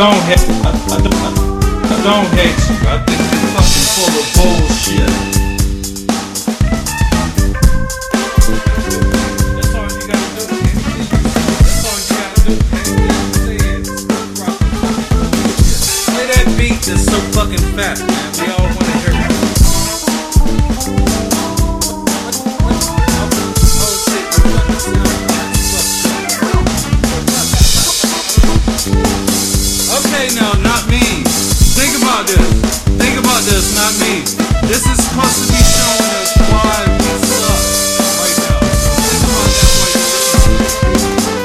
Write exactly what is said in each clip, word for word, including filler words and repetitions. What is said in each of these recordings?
don't hate. I, I, don't, I, I don't hate you. I think you're fucking full of bullshit. That's all you gotta do. Anything you say, that's all you gotta do. Anything you say is rock the fucking bullshit. Play that beat that's so fucking fat, man. We all wanna hear it. Okay, now, not me. Think about this. Think about this, not me. This is supposed to be showing us why we suck right now. Think about that while you're listening.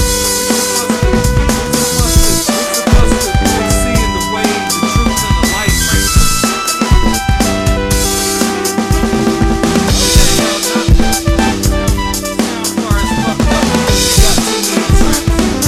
We're supposed to, we're supposed to be seeing the way, the truth, and the light right now. Okay, now, not me. Sound far as fucked up. You got too many tracks.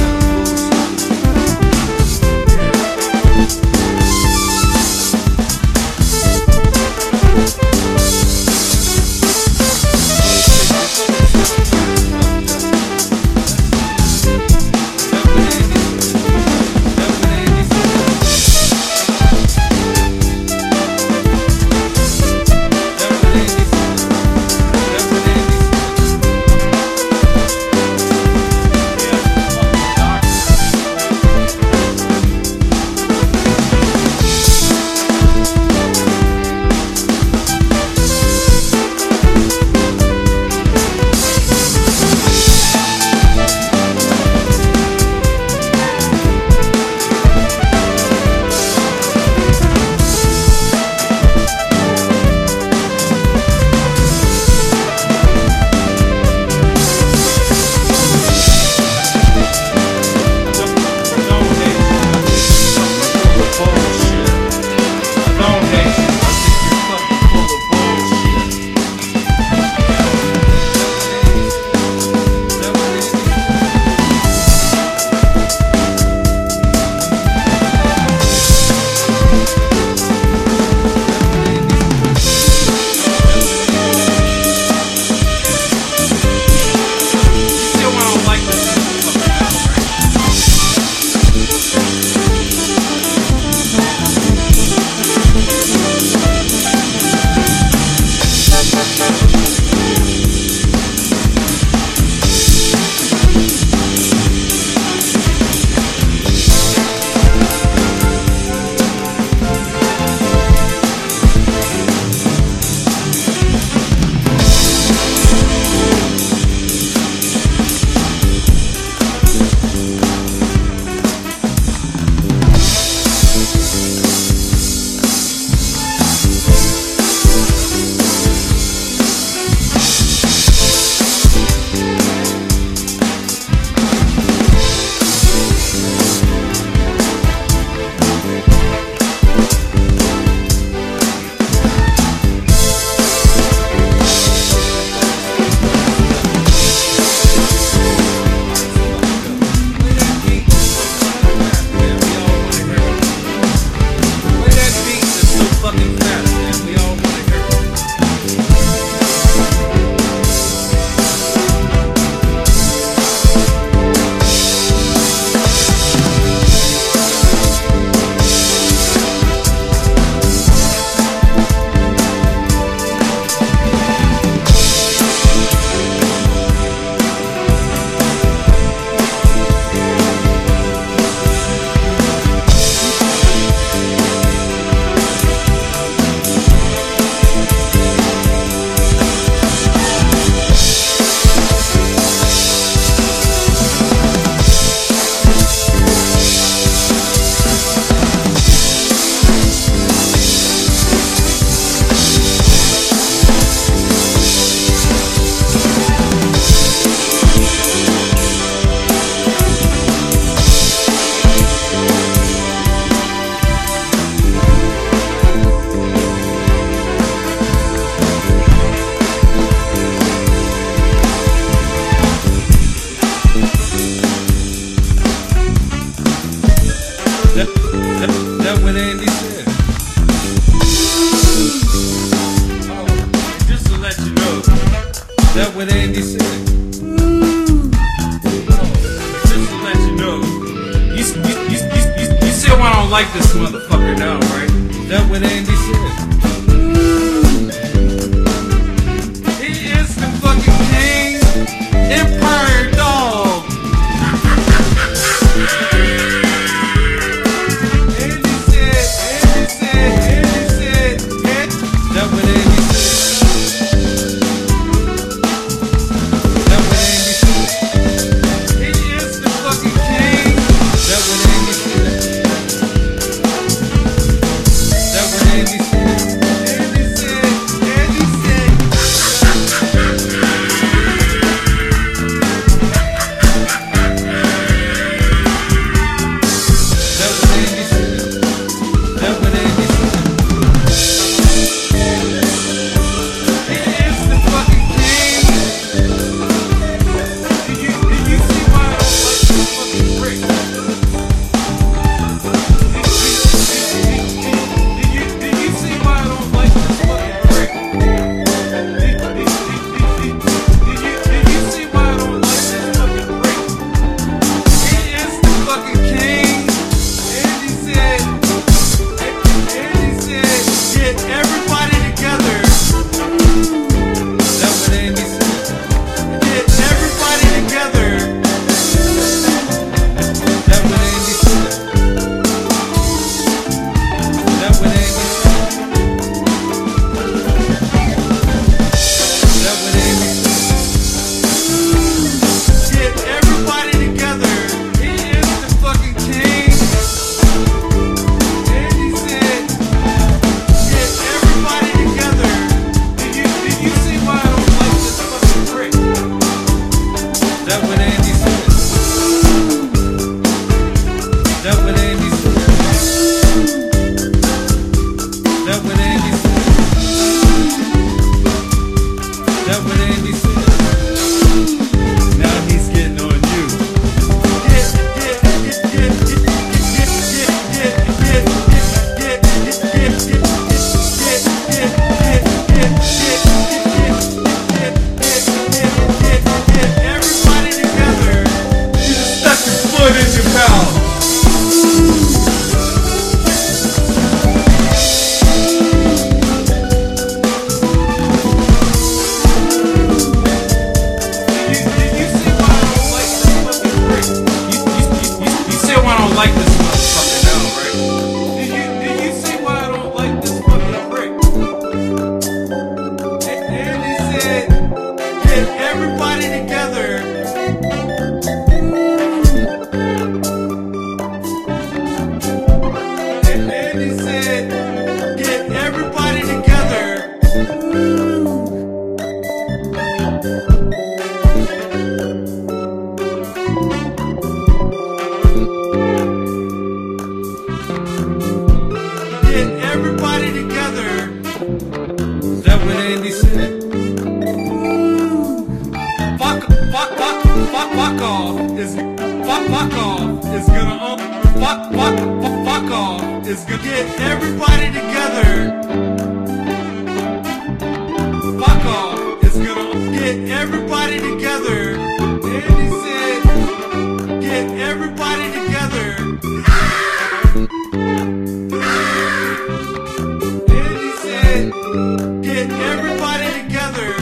what Andy said. Just to let you know. You, you, you, you, you, you still want to don't like this motherfucker now, right? Is that what Andy said? He is the fucking king, empire dog. Andy said, Andy said, Andy said, yeah. Is that what Andy said? Is that what Andy said? He is the fucking king. Is that what Andy said? Is that what Andy said? Andy said, Andy said. Is that what Andy said? Is that what Andy said? He is the fucking king. Do you, do you see why I don't like this fucking brick? Do you, do you see why I don't like this fucking brick? Do you, do you see why I don't like this fucking brick? He is the fucking king. Andy said, Andy said, get everybody together. Is that what Andy said? Get everybody together. Is that what Andy said? Is that what Andy said? Is that what Andy said? Get everybody together. He is the fucking king. Andy said, get everybody together. Do you, do you see why I don't like this fucking brick? Is that what Andy said? Is that what Andy said? Is that what Andy said? Is that what Andy said? Now he's getting on you. Get, get, get, get, get, get, get, get, get, get, get, get, get everybody together. You just stuck your foot in your mouth. Do you, do you see why I don't like this fucking brick? You, you, you, you see why I don't like this motherfucker now, right? Do you, do you see why I don't like this fucking brick? A- Andy said, get everybody together. And Andy said, get everybody together. Get everybody together. Is that what Andy said? Fuck, fuck, fuck, fuck, fuck off is fuck, fuck off is gonna um, fuck, fuck, fuck, fuck off is gonna get everybody together. Fuck off is gonna get everybody together. Andy said, get everybody together. Andy said, get everybody together.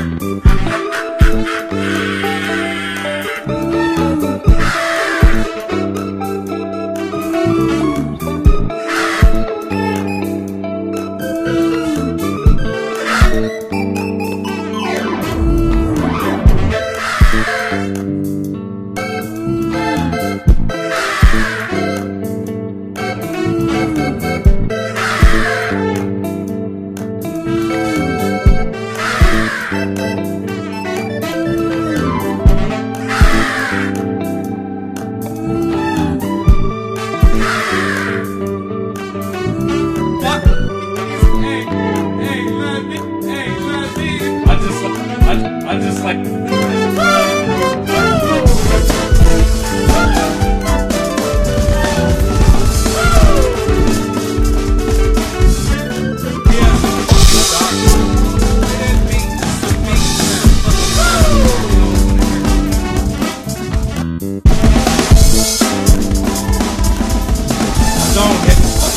Fuck. Hey, hey, let me, hey, let me. I just, I, I just like. Don't hit.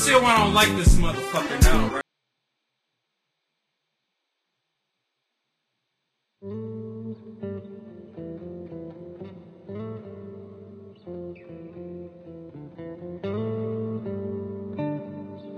see why I don't like this motherfucker now, right?